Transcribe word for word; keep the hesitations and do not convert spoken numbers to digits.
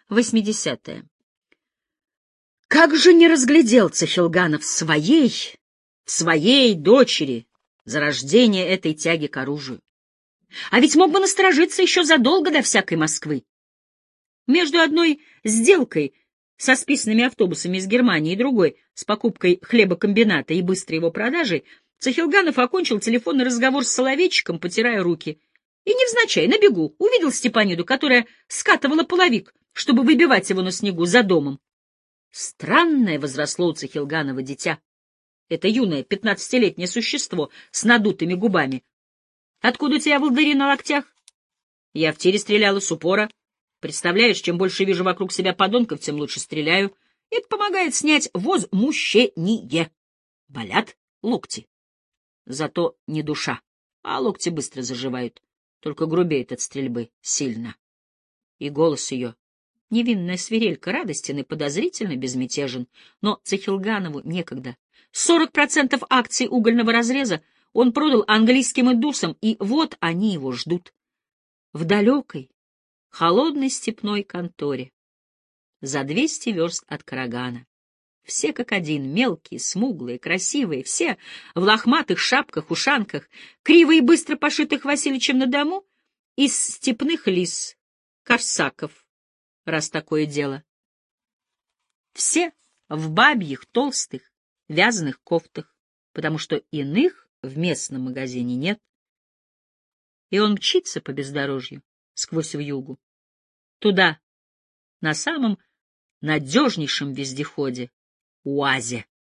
восьмидесятые. Как же не разглядел Цахилганов своей, своей дочери зарождение этой тяги к оружию? А ведь мог бы насторожиться еще задолго до всякой Москвы. Между одной сделкой со списанными автобусами из Германии и другой с покупкой хлебокомбината и быстрой его продажей Цахилганов окончил телефонный разговор с Соловейчиком, потирая руки. И невзначай, на бегу, увидел Степаниду, которая скатывала половик, чтобы выбивать его на снегу за домом. Странное возросло у Цахилганова дитя. Это юное пятнадцатилетнее существо с надутыми губами. Откуда у тебя волдыри на локтях? Я в тире стреляла с упора. Представляешь, чем больше вижу вокруг себя подонков, тем лучше стреляю. Это помогает снять возмущение. Болят локти. Зато не душа, а локти быстро заживают. Только грубеет от стрельбы сильно. И голос ее, невинная свирелька, радостен и подозрительно безмятежен. Но Цахилганову некогда. Сорок процентов акций угольного разреза он продал английским индусам, и вот они его ждут. В далекой, холодной степной конторе. За двести верст от Карагана. Все как один, мелкие, смуглые, красивые, все в лохматых шапках, ушанках, криво и быстро пошитых Васильичем на дому, из степных лис, корсаков, раз такое дело. Все в бабьих, толстых, вязаных кофтах, потому что иных в местном магазине нет. И он мчится по бездорожью, сквозь вьюгу, туда, на самом надежнейшем вездеходе, УАЗе.